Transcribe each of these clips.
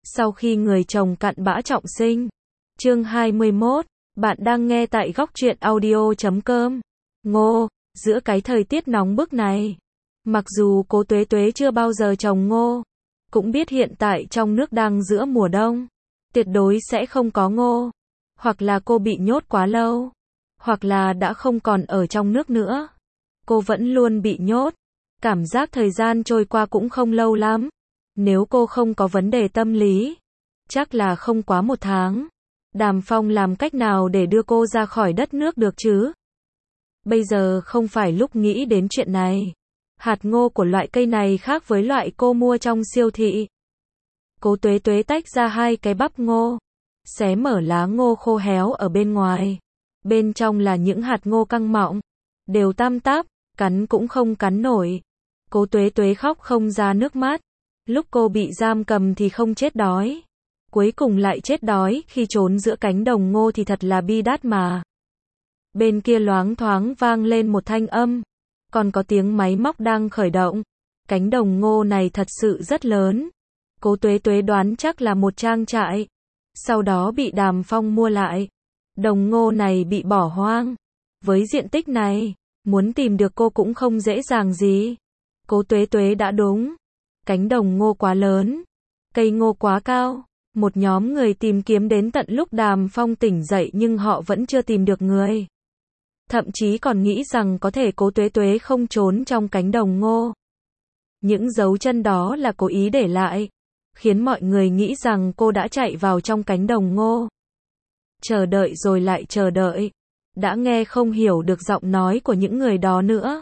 Sau khi người chồng cặn bã trọng sinh. Chương 21, bạn đang nghe tại góc truyện audio.com. Ngô, giữa cái thời tiết nóng bức này, mặc dù Cố Tuế Tuế chưa bao giờ trồng ngô, cũng biết hiện tại trong nước đang giữa mùa đông, tuyệt đối sẽ không có ngô. Hoặc là cô bị nhốt quá lâu, hoặc là đã không còn ở trong nước nữa. Cô vẫn luôn bị nhốt, cảm giác thời gian trôi qua cũng không lâu lắm. Nếu cô không có vấn đề tâm lý, chắc là không quá 1 tháng. Đàm Phong làm cách nào để đưa cô ra khỏi đất nước được chứ? Bây giờ không phải lúc nghĩ đến chuyện này. Hạt ngô của loại cây này khác với loại cô mua trong siêu thị. Cố Tuế Tuế tách ra 2 cái bắp ngô, xé mở lá ngô khô héo ở bên ngoài. Bên trong là những hạt ngô căng mọng, đều tăm tắp, cắn cũng không cắn nổi. Cố Tuế Tuế khóc không ra nước mắt. Lúc cô bị giam cầm thì không chết đói, cuối cùng lại chết đói khi trốn giữa cánh đồng ngô thì thật là bi đát mà. Bên kia loáng thoáng vang lên một thanh âm, còn có tiếng máy móc đang khởi động. Cánh đồng ngô này thật sự rất lớn. Cố Tuế Tuế đoán chắc là một trang trại, sau đó bị Đàm Phong mua lại. Đồng ngô này bị bỏ hoang. Với diện tích này, muốn tìm được cô cũng không dễ dàng gì. Cố Tuế Tuế đã đúng. Cánh đồng ngô quá lớn, cây ngô quá cao. Một nhóm người tìm kiếm đến tận lúc Đàm Phong tỉnh dậy nhưng họ vẫn chưa tìm được người. Thậm chí còn nghĩ rằng có thể Cố Tuế Tuế không trốn trong cánh đồng ngô. Những dấu chân đó là cố ý để lại, khiến mọi người nghĩ rằng cô đã chạy vào trong cánh đồng ngô. Chờ đợi rồi lại chờ đợi, đã nghe không hiểu được giọng nói của những người đó nữa.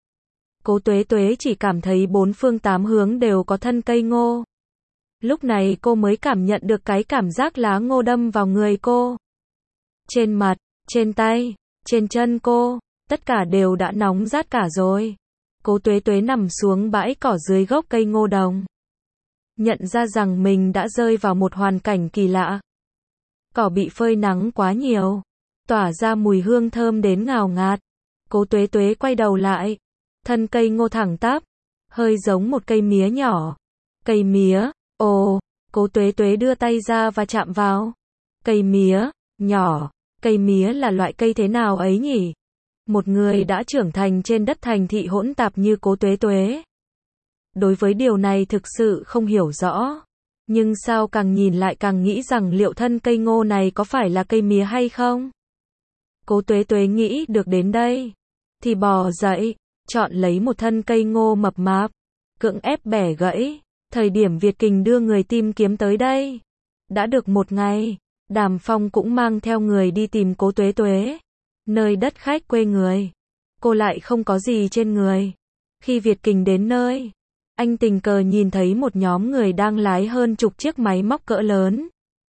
Cố Tuế Tuế chỉ cảm thấy 4 phương 8 hướng đều có thân cây ngô. Lúc này cô mới cảm nhận được cái cảm giác lá ngô đâm vào người cô. Trên mặt, trên tay, trên chân cô, tất cả đều đã nóng rát cả rồi. Cố Tuế Tuế nằm xuống bãi cỏ dưới gốc cây ngô đồng, nhận ra rằng mình đã rơi vào một hoàn cảnh kỳ lạ. Cỏ bị phơi nắng quá nhiều, tỏa ra mùi hương thơm đến ngào ngạt. Cố Tuế Tuế quay đầu lại, thân cây ngô thẳng tắp, hơi giống một cây mía nhỏ. Cây mía, ồ, Cố Tuế Tuế đưa tay ra và chạm vào. Cây mía, nhỏ, cây mía là loại cây thế nào ấy nhỉ? Một người đã trưởng thành trên đất thành thị hỗn tạp như Cố Tuế Tuế, đối với điều này thực sự không hiểu rõ. Nhưng sao càng nhìn lại càng nghĩ rằng liệu thân cây ngô này có phải là cây mía hay không? Cố Tuế Tuế nghĩ được đến đây, thì bò dậy, chọn lấy một thân cây ngô mập mạp, cưỡng ép bẻ gãy. Thời điểm Việt Kình đưa người tìm kiếm tới đây, đã được 1 ngày, Đàm Phong cũng mang theo người đi tìm Cố Tuế Tuế, nơi đất khách quê người. Cô lại không có gì trên người. Khi Việt Kình đến nơi, anh tình cờ nhìn thấy một nhóm người đang lái hơn chục chiếc máy móc cỡ lớn,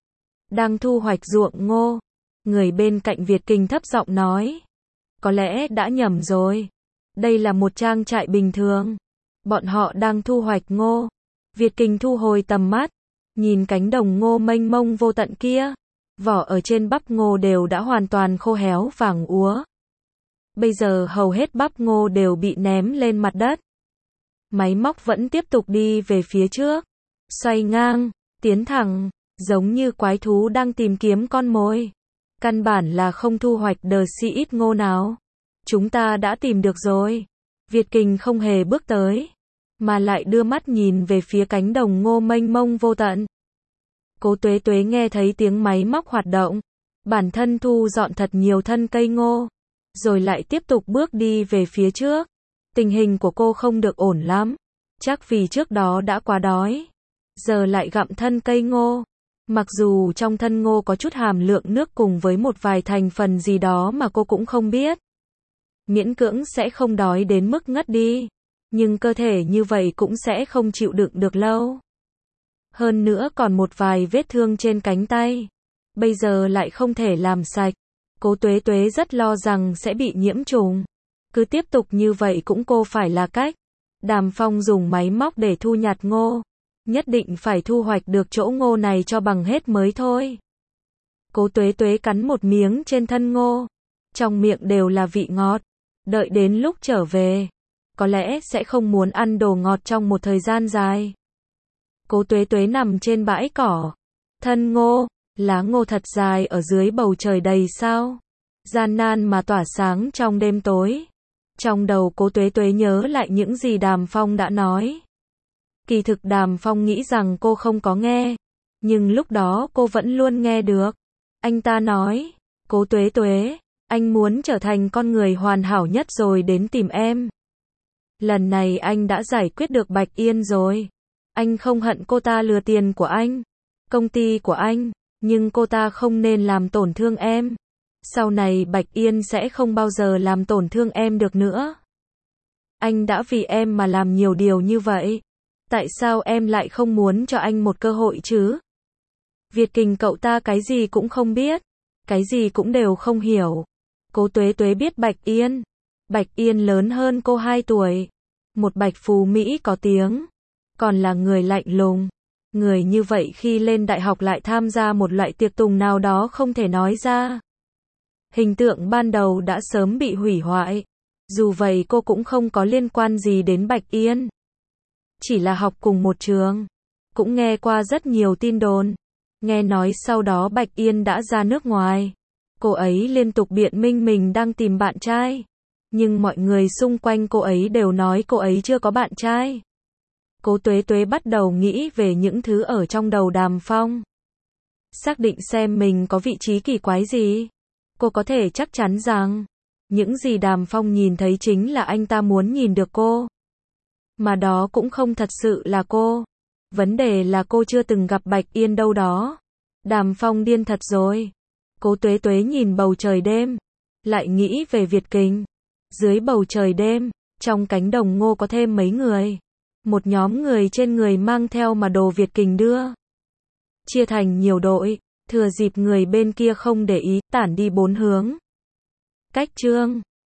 đang thu hoạch ruộng ngô. Người bên cạnh Việt Kình thấp giọng nói, có lẽ đã nhầm rồi. Đây là một trang trại bình thường. Bọn họ đang thu hoạch ngô. Việt Kình thu hồi tầm mắt, nhìn cánh đồng ngô mênh mông vô tận kia. Vỏ ở trên bắp ngô đều đã hoàn toàn khô héo vàng úa. Bây giờ hầu hết bắp ngô đều bị ném lên mặt đất. Máy móc vẫn tiếp tục đi về phía trước, xoay ngang, tiến thẳng, giống như quái thú đang tìm kiếm con mồi. Căn bản là không thu hoạch được ít ngô nào. Chúng ta đã tìm được rồi. Việt Kình không hề bước tới, mà lại đưa mắt nhìn về phía cánh đồng ngô mênh mông vô tận. Cố Tuế Tuế nghe thấy tiếng máy móc hoạt động, bản thân thu dọn thật nhiều thân cây ngô, rồi lại tiếp tục bước đi về phía trước. Tình hình của cô không được ổn lắm, chắc vì trước đó đã quá đói, giờ lại gặm thân cây ngô. Mặc dù trong thân ngô có chút hàm lượng nước cùng với một vài thành phần gì đó mà cô cũng không biết. Miễn cưỡng sẽ không đói đến mức ngất đi, nhưng cơ thể như vậy cũng sẽ không chịu đựng được lâu. Hơn nữa còn một vài vết thương trên cánh tay, bây giờ lại không thể làm sạch. Cố Tuế Tuế rất lo rằng sẽ bị nhiễm trùng. Cứ tiếp tục như vậy cũng cô phải là cách. Đàm Phong dùng máy móc để thu nhặt ngô, nhất định phải thu hoạch được chỗ ngô này cho bằng hết mới thôi. Cố Tuế Tuế cắn một miếng trên thân ngô, trong miệng đều là vị ngọt. Đợi đến lúc trở về, có lẽ sẽ không muốn ăn đồ ngọt trong một thời gian dài. Cố Tuế Tuế nằm trên bãi cỏ. Thân ngô, lá ngô thật dài ở dưới bầu trời đầy sao. Gian nan mà tỏa sáng trong đêm tối. Trong đầu Cố Tuế Tuế nhớ lại những gì Đàm Phong đã nói. Kỳ thực Đàm Phong nghĩ rằng cô không có nghe. Nhưng lúc đó cô vẫn luôn nghe được. Anh ta nói, Cố Tuế Tuế, anh muốn trở thành con người hoàn hảo nhất rồi đến tìm em. Lần này anh đã giải quyết được Bạch Yên rồi. Anh không hận cô ta lừa tiền của anh, công ty của anh, nhưng cô ta không nên làm tổn thương em. Sau này Bạch Yên sẽ không bao giờ làm tổn thương em được nữa. Anh đã vì em mà làm nhiều điều như vậy. Tại sao em lại không muốn cho anh một cơ hội chứ? Việt Kình cậu ta cái gì cũng không biết, cái gì cũng đều không hiểu. Cố Tuế Tuế biết Bạch Yên. Bạch Yên lớn hơn cô 2 tuổi. Một bạch phú Mỹ có tiếng. Còn là người lạnh lùng. Người như vậy khi lên đại học lại tham gia một loại tiệc tùng nào đó không thể nói ra. Hình tượng ban đầu đã sớm bị hủy hoại. Dù vậy cô cũng không có liên quan gì đến Bạch Yên. Chỉ là học cùng một trường. Cũng nghe qua rất nhiều tin đồn. Nghe nói sau đó Bạch Yên đã ra nước ngoài. Cô ấy liên tục biện minh mình đang tìm bạn trai. Nhưng mọi người xung quanh cô ấy đều nói cô ấy chưa có bạn trai. Cố Tuế Tuế bắt đầu nghĩ về những thứ ở trong đầu Đàm Phong. Xác định xem mình có vị trí kỳ quái gì. Cô có thể chắc chắn rằng, những gì Đàm Phong nhìn thấy chính là anh ta muốn nhìn được cô. Mà đó cũng không thật sự là cô. Vấn đề là cô chưa từng gặp Bạch Yên đâu đó. Đàm Phong điên thật rồi. Cố Tuế Tuế nhìn bầu trời đêm. Lại nghĩ về Việt Kình. Dưới bầu trời đêm, trong cánh đồng ngô có thêm mấy người. Một nhóm người trên người mang theo mà đồ Việt Kình đưa. Chia thành nhiều đội, thừa dịp người bên kia không để ý, tản đi 4 hướng. Cách chương